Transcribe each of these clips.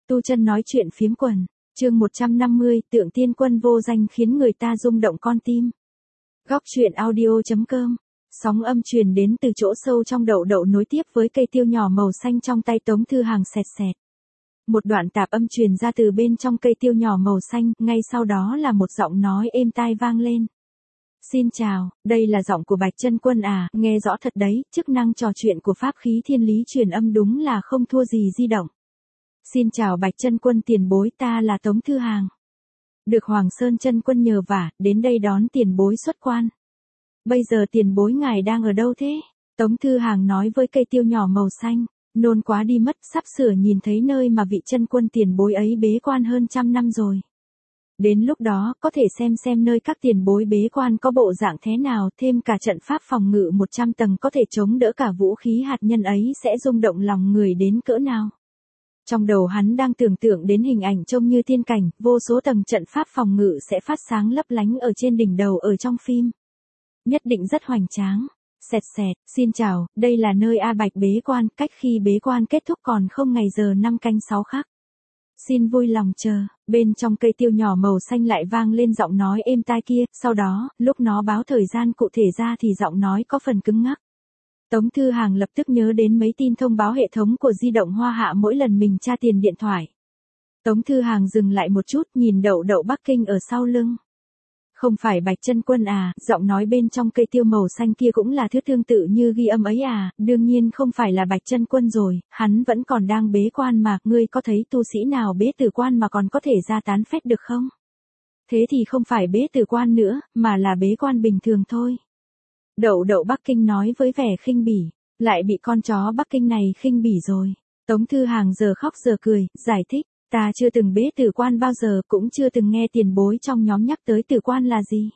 Tu Chân nói chuyện phiếm quần, chương 150, tượng tiên quân vô danh khiến người ta rung động con tim. Góc truyện audio.com. Sóng âm truyền đến từ chỗ sâu trong đậu đậu nối tiếp với cây tiêu nhỏ màu xanh trong tay Tống Thư Hàng xẹt xẹt. Một đoạn tạp âm truyền ra từ bên trong cây tiêu nhỏ màu xanh, ngay sau đó là một giọng nói êm tai vang lên. Xin chào, đây là giọng của Bạch Chân Quân à, nghe rõ thật đấy, chức năng trò chuyện của pháp khí thiên lý truyền âm đúng là không thua gì di động. Xin chào Bạch Chân Quân tiền bối, ta là Tống Thư Hàng. Được Hoàng Sơn Chân Quân nhờ vả, đến đây đón tiền bối xuất quan. Bây giờ tiền bối ngài đang ở đâu thế? Tống Thư Hàng nói với cây tiêu nhỏ màu xanh, nôn quá đi mất, sắp sửa nhìn thấy nơi mà vị chân quân tiền bối ấy bế quan hơn 100 năm rồi. Đến lúc đó, có thể xem nơi các tiền bối bế quan có bộ dạng thế nào, thêm cả trận pháp phòng ngự 100 tầng có thể chống đỡ cả vũ khí hạt nhân ấy sẽ rung động lòng người đến cỡ nào. Trong đầu hắn đang tưởng tượng đến hình ảnh trông như tiên cảnh, vô số tầng trận pháp phòng ngự sẽ phát sáng lấp lánh ở trên đỉnh đầu ở trong phim. Nhất định rất hoành tráng. Xẹt xẹt, xin chào, đây là nơi A Bạch bế quan, cách khi bế quan kết thúc còn không ngày giờ 5 canh 6 khắc. Xin vui lòng chờ, bên trong cây tiêu nhỏ màu xanh lại vang lên giọng nói êm tai kia, sau đó, lúc nó báo thời gian cụ thể ra thì giọng nói có phần cứng ngắc. Tống Thư Hàng lập tức nhớ đến mấy tin thông báo hệ thống của di động Hoa Hạ mỗi lần mình tra tiền điện thoại. Tống Thư Hàng dừng lại một chút nhìn đậu đậu Bắc Kinh ở sau lưng. Không phải Bạch Chân Quân à, giọng nói bên trong cây tiêu màu xanh kia cũng là thứ tương tự như ghi âm ấy à, đương nhiên không phải là Bạch Chân Quân rồi, hắn vẫn còn đang bế quan mà, ngươi có thấy tu sĩ nào bế tử quan mà còn có thể ra tán phách được không? Thế thì không phải bế tử quan nữa, mà là bế quan bình thường thôi. Đậu đậu Bắc Kinh nói với vẻ khinh bỉ, lại bị con chó Bắc Kinh này khinh bỉ rồi. Tống Thư Hàng giờ khóc giờ cười, giải thích. Ta chưa từng bế tử quan bao giờ, cũng chưa từng nghe tiền bối trong nhóm nhắc tới tử quan là gì.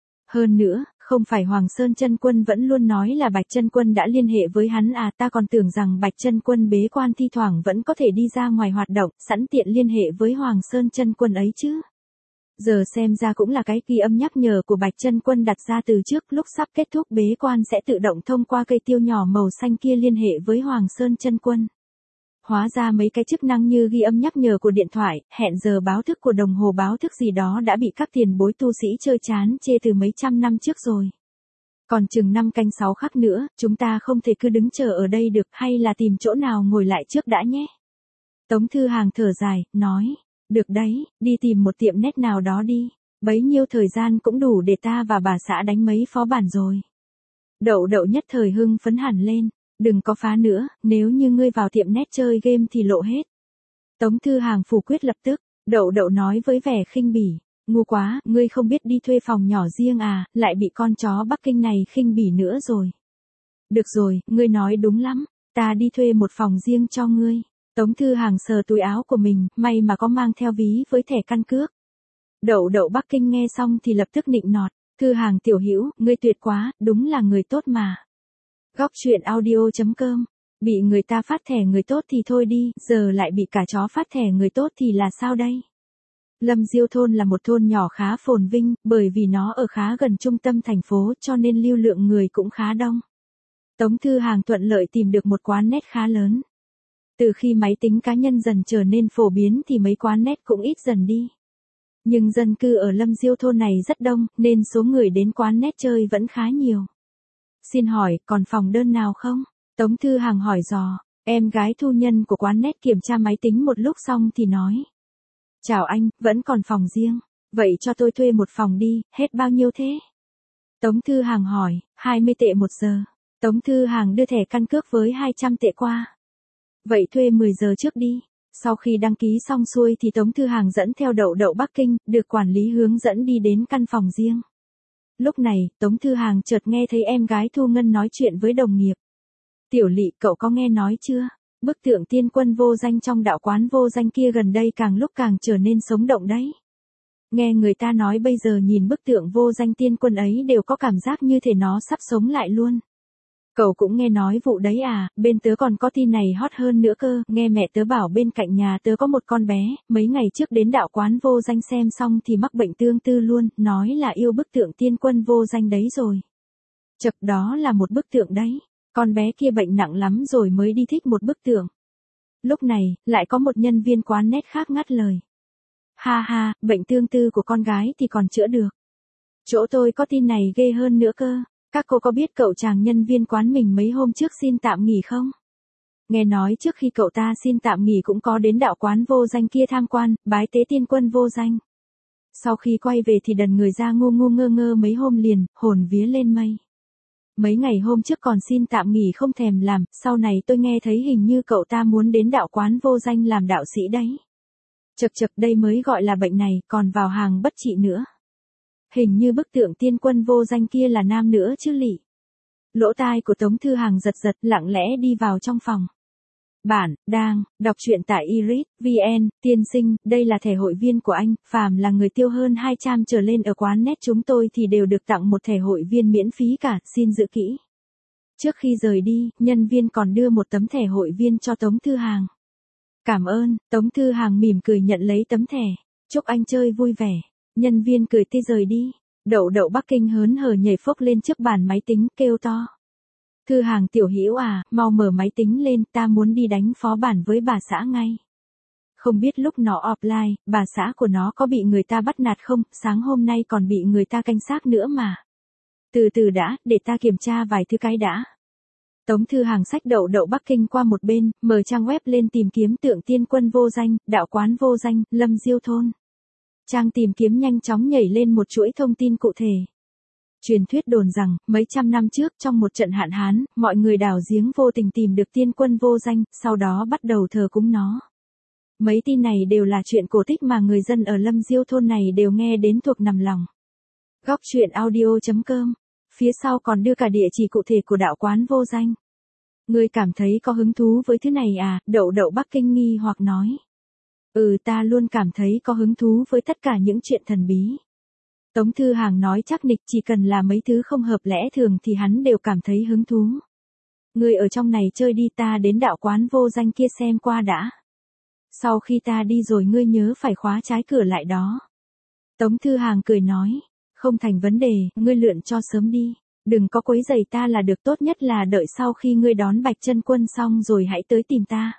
Hơn nữa, không phải Hoàng Sơn Chân Quân vẫn luôn nói là Bạch Chân Quân đã liên hệ với hắn à, ta còn tưởng rằng Bạch Chân Quân bế quan thi thoảng vẫn có thể đi ra ngoài hoạt động, sẵn tiện liên hệ với Hoàng Sơn Chân Quân ấy chứ. Giờ xem ra cũng là cái ghi âm nhắc nhở của Bạch Chân Quân đặt ra từ trước, lúc sắp kết thúc bế quan sẽ tự động thông qua cây tiêu nhỏ màu xanh kia liên hệ với Hoàng Sơn Chân Quân. Hóa ra mấy cái chức năng như ghi âm nhắc nhở của điện thoại, hẹn giờ báo thức của đồng hồ báo thức gì đó đã bị các tiền bối tu sĩ chơi chán chê từ mấy trăm năm trước rồi. Còn chừng 5 canh 6 khắc nữa, chúng ta không thể cứ đứng chờ ở đây được, hay là tìm chỗ nào ngồi lại trước đã nhé. Tống Thư Hàng thở dài, nói, được đấy, đi tìm một tiệm nét nào đó đi, bấy nhiêu thời gian cũng đủ để ta và bà xã đánh mấy phó bản rồi. Đậu đậu nhất thời hưng phấn hẳn lên. Đừng có phá nữa, nếu như ngươi vào tiệm net chơi game thì lộ hết. Tống Thư Hàng phủ quyết lập tức, đậu đậu nói với vẻ khinh bỉ, ngu quá, ngươi không biết đi thuê phòng nhỏ riêng à, lại bị con chó Bắc Kinh này khinh bỉ nữa rồi. Được rồi, ngươi nói đúng lắm, ta đi thuê một phòng riêng cho ngươi. Tống Thư Hàng sờ túi áo của mình, may mà có mang theo ví với thẻ căn cước. Đậu đậu Bắc Kinh nghe xong thì lập tức nịnh nọt, Thư Hàng tiểu hữu, ngươi tuyệt quá, đúng là người tốt mà. Góc truyện audio.com. Bị người ta phát thẻ người tốt thì thôi đi, giờ lại bị cả chó phát thẻ người tốt thì là sao đây? Lâm Diêu thôn là một thôn nhỏ khá phồn vinh, bởi vì nó ở khá gần trung tâm thành phố cho nên lưu lượng người cũng khá đông. Tống Thư Hàng thuận lợi tìm được một quán net khá lớn. Từ khi máy tính cá nhân dần trở nên phổ biến thì mấy quán net cũng ít dần đi. Nhưng dân cư ở Lâm Diêu thôn này rất đông, nên số người đến quán net chơi vẫn khá nhiều. Xin hỏi, còn phòng đơn nào không? Tống Thư Hàng hỏi dò, em gái thu nhân của quán net kiểm tra máy tính một lúc xong thì nói. Chào anh, vẫn còn phòng riêng, vậy cho tôi thuê một phòng đi, hết bao nhiêu thế? Tống Thư Hàng hỏi, 20 tệ một giờ. Tống Thư Hàng đưa thẻ căn cước với 200 tệ qua. Vậy thuê 10 giờ trước đi. Sau khi đăng ký xong xuôi thì Tống Thư Hàng dẫn theo đậu đậu Bắc Kinh, được quản lý hướng dẫn đi đến căn phòng riêng. Lúc này, Tống Thư Hàng chợt nghe thấy em gái Thu Ngân nói chuyện với đồng nghiệp. Tiểu Lị, cậu có nghe nói chưa? Bức tượng tiên quân vô danh trong đạo quán vô danh kia gần đây càng lúc càng trở nên sống động đấy. Nghe người ta nói bây giờ nhìn bức tượng vô danh tiên quân ấy đều có cảm giác như thể nó sắp sống lại luôn. Cậu cũng nghe nói vụ đấy à, bên tớ còn có tin này hot hơn nữa cơ, nghe mẹ tớ bảo bên cạnh nhà tớ có một con bé, mấy ngày trước đến đạo quán vô danh xem xong thì mắc bệnh tương tư luôn, nói là yêu bức tượng tiên quân vô danh đấy rồi. Chật, đó là một bức tượng đấy, con bé kia bệnh nặng lắm rồi mới đi thích một bức tượng. Lúc này, lại có một nhân viên quán nét khác ngắt lời. Ha ha, bệnh tương tư của con gái thì còn chữa được. Chỗ tôi có tin này ghê hơn nữa cơ. Các cô có biết cậu chàng nhân viên quán mình mấy hôm trước xin tạm nghỉ không? Nghe nói trước khi cậu ta xin tạm nghỉ cũng có đến đạo quán vô danh kia tham quan, bái tế tiên quân vô danh. Sau khi quay về thì đần người ra ngu ngu ngơ ngơ mấy hôm liền, hồn vía lên mây. Mấy ngày hôm trước còn xin tạm nghỉ không thèm làm, sau này tôi nghe thấy hình như cậu ta muốn đến đạo quán vô danh làm đạo sĩ đấy. Chật chật, đây mới gọi là bệnh này, còn vào hàng bất trị nữa. Hình như bức tượng tiên quân vô danh kia là nam nữa chứ lị. Lỗ tai của Tống Thư Hàng giật giật, lặng lẽ đi vào trong phòng. Bạn đang đọc truyện tại iris.vn, tiên sinh, đây là thẻ hội viên của anh, phàm là người tiêu hơn 200 trở lên ở quán nét chúng tôi thì đều được tặng một thẻ hội viên miễn phí cả, xin giữ kỹ. Trước khi rời đi, nhân viên còn đưa một tấm thẻ hội viên cho Tống Thư Hàng. Cảm ơn, Tống Thư Hàng mỉm cười nhận lấy tấm thẻ. Chúc anh chơi vui vẻ. Nhân viên cười tươi rời đi. Đậu đậu Bắc Kinh hớn hở nhảy phốc lên trước bàn máy tính, kêu to. Thư Hàng tiểu hữu à, mau mở máy tính lên, ta muốn đi đánh phó bản với bà xã ngay. Không biết lúc nó offline, bà xã của nó có bị người ta bắt nạt không, sáng hôm nay còn bị người ta canh xác nữa mà. Từ từ đã, để ta kiểm tra vài thứ cái đã. Tống Thư Hàng xách đậu đậu Bắc Kinh qua một bên, mở trang web lên tìm kiếm tượng tiên quân vô danh, đạo quán vô danh, Lâm Diêu thôn. Trang tìm kiếm nhanh chóng nhảy lên một chuỗi thông tin cụ thể. Truyền thuyết đồn rằng, mấy trăm năm trước trong một trận hạn hán, mọi người đào giếng vô tình tìm được tiên quân vô danh, sau đó bắt đầu thờ cúng nó. Mấy tin này đều là chuyện cổ tích mà người dân ở Lâm Diêu thôn này đều nghe đến thuộc nằm lòng. Góc truyện audio.com. Phía sau còn đưa cả địa chỉ cụ thể của đạo quán vô danh. Ngươi cảm thấy có hứng thú với thứ này à, đậu đậu Bắc Kinh nghi hoặc nói. Ta luôn cảm thấy có hứng thú với tất cả những chuyện thần bí. Tống Thư Hàng nói chắc nịch, chỉ cần là mấy thứ không hợp lẽ thường thì hắn đều cảm thấy hứng thú. Ngươi ở trong này chơi đi, ta đến đạo quán vô danh kia xem qua đã. Sau khi ta đi rồi ngươi nhớ phải khóa trái cửa lại đó. Tống Thư Hàng cười nói, không thành vấn đề, ngươi lượn cho sớm đi. Đừng có quấy rầy ta là được, tốt nhất là đợi sau khi ngươi đón Bạch Chân Quân xong rồi hãy tới tìm ta.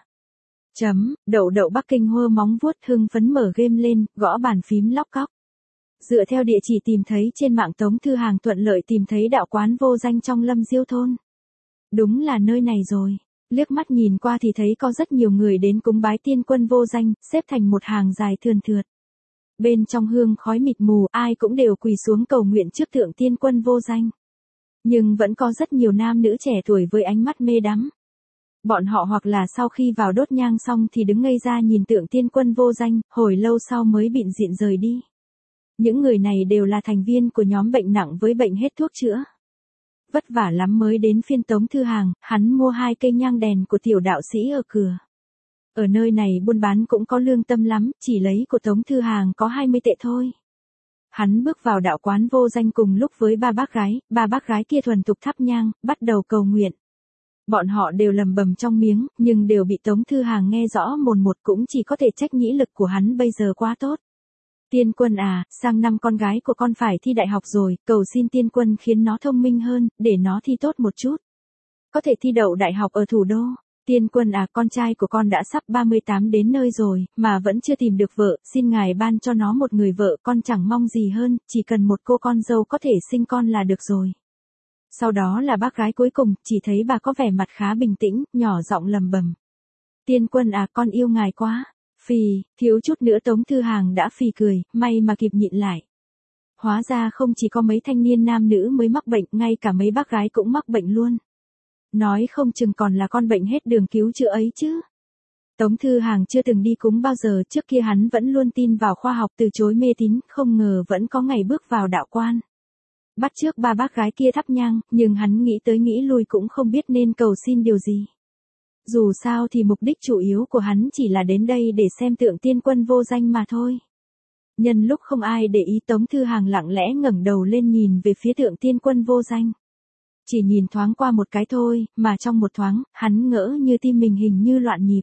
Đậu đậu Bắc Kinh hơ móng vuốt hưng phấn mở game lên, gõ bàn phím lóc cóc. Dựa theo địa chỉ tìm thấy trên mạng, Tống Thư Hàng thuận lợi tìm thấy đạo quán vô danh trong Lâm Diêu thôn. Đúng là nơi này rồi. Liếc mắt nhìn qua thì thấy có rất nhiều người đến cúng bái tiên quân vô danh, xếp thành một hàng dài thườn thượt. Bên trong hương khói mịt mù, ai cũng đều quỳ xuống cầu nguyện trước tượng tiên quân vô danh. Nhưng vẫn có rất nhiều nam nữ trẻ tuổi với ánh mắt mê đắm. Bọn họ hoặc là sau khi vào đốt nhang xong thì đứng ngây ra nhìn tượng tiên quân vô danh, hồi lâu sau mới bịn rịn rời đi. Những người này đều là thành viên của nhóm bệnh nặng với bệnh hết thuốc chữa. Vất vả lắm mới đến phiên Tống Thư Hàng, hắn mua 2 cây nhang đèn của tiểu đạo sĩ ở cửa. Ở nơi này buôn bán cũng có lương tâm lắm, chỉ lấy của Tống Thư Hàng có 20 tệ thôi. Hắn bước vào đạo quán vô danh cùng lúc với ba bác gái kia thuần thục thắp nhang, bắt đầu cầu nguyện. Bọn họ đều lầm bầm trong miếng, nhưng đều bị Tống Thư Hàng nghe rõ mồn một, cũng chỉ có thể trách nhĩ lực của hắn bây giờ quá tốt. Tiên quân à, sang năm con gái của con phải thi đại học rồi, cầu xin tiên quân khiến nó thông minh hơn, để nó thi tốt một chút. Có thể thi đậu đại học ở thủ đô. Tiên quân à, con trai của con đã sắp 38 đến nơi rồi, mà vẫn chưa tìm được vợ, xin ngài ban cho nó một người vợ, con chẳng mong gì hơn, chỉ cần một cô con dâu có thể sinh con là được rồi. Sau đó là bác gái cuối cùng, chỉ thấy bà có vẻ mặt khá bình tĩnh, nhỏ giọng lầm bầm. Tiên quân à, con yêu ngài quá. Phì, thiếu chút nữa Tống Thư Hàng đã phì cười, may mà kịp nhịn lại. Hóa ra không chỉ có mấy thanh niên nam nữ mới mắc bệnh, ngay cả mấy bác gái cũng mắc bệnh luôn. Nói không chừng còn là con bệnh hết đường cứu chữa ấy chứ. Tống Thư Hàng chưa từng đi cúng bao giờ, trước kia hắn vẫn luôn tin vào khoa học, từ chối mê tín, không ngờ vẫn có ngày bước vào đạo quan. Bắt trước ba bác gái kia thắp nhang, nhưng hắn nghĩ tới nghĩ lui cũng không biết nên cầu xin điều gì. Dù sao thì mục đích chủ yếu của hắn chỉ là đến đây để xem tượng tiên quân vô danh mà thôi. Nhân lúc không ai để ý, Tống Thư Hàng lặng lẽ ngẩng đầu lên nhìn về phía tượng tiên quân vô danh. Chỉ nhìn thoáng qua một cái thôi, mà trong một thoáng, hắn ngỡ như tim mình hình như loạn nhịp.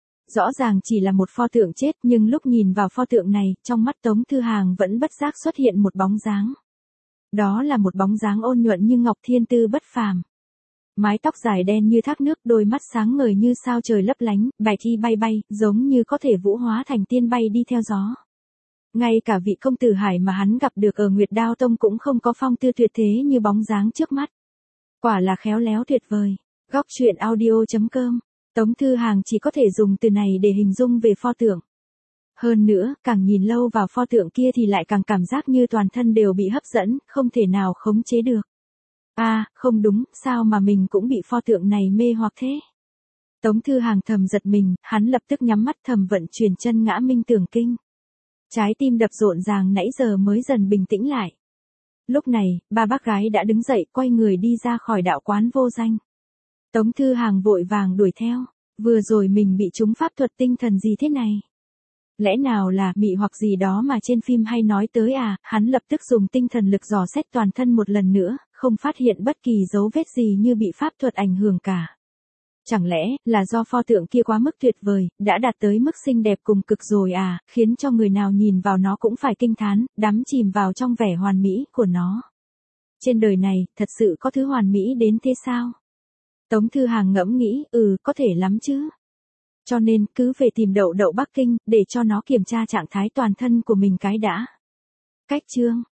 Rõ ràng chỉ là một pho tượng chết, nhưng lúc nhìn vào pho tượng này, trong mắt Tống Thư Hàng vẫn bất giác xuất hiện một bóng dáng. Đó là một bóng dáng ôn nhuận như ngọc, thiên tư bất phàm. mái tóc dài đen như thác nước, đôi mắt sáng ngời như sao trời lấp lánh, bài thi bay bay, giống như có thể vũ hóa thành tiên bay đi theo gió. Ngay cả vị công tử Hải mà hắn gặp được ở Nguyệt Đao Tông cũng không có phong tư tuyệt thế như bóng dáng trước mắt. Quả là khéo léo tuyệt vời. Góc truyện audio.com. Tống Thư Hàng chỉ có thể dùng từ này để hình dung về pho tượng. Hơn nữa, càng nhìn lâu vào pho tượng kia thì lại càng cảm giác như toàn thân đều bị hấp dẫn, không thể nào khống chế được. Không đúng, sao mà mình cũng bị pho tượng này mê hoặc thế? Tống Thư Hàng thầm giật mình, hắn lập tức nhắm mắt thầm vận chuyển chân ngã minh tưởng kinh. Trái tim đập rộn ràng nãy giờ mới dần bình tĩnh lại. Lúc này, ba bác gái đã đứng dậy quay người đi ra khỏi đạo quán vô danh. Tống Thư Hàng vội vàng đuổi theo, vừa rồi mình bị trúng pháp thuật tinh thần gì thế này? Lẽ nào là mị hoặc gì đó mà trên phim hay nói tới hắn lập tức dùng tinh thần lực dò xét toàn thân một lần nữa, không phát hiện bất kỳ dấu vết gì như bị pháp thuật ảnh hưởng cả. Chẳng lẽ là do pho tượng kia quá mức tuyệt vời, đã đạt tới mức xinh đẹp cùng cực rồi khiến cho người nào nhìn vào nó cũng phải kinh thán, đắm chìm vào trong vẻ hoàn mỹ của nó. Trên đời này, thật sự có thứ hoàn mỹ đến thế sao? Tống Thư Hàng ngẫm nghĩ, có thể lắm chứ. Cho nên, cứ về tìm Đậu Đậu Bắc Kinh, để cho nó kiểm tra trạng thái toàn thân của mình cái đã. Cách chương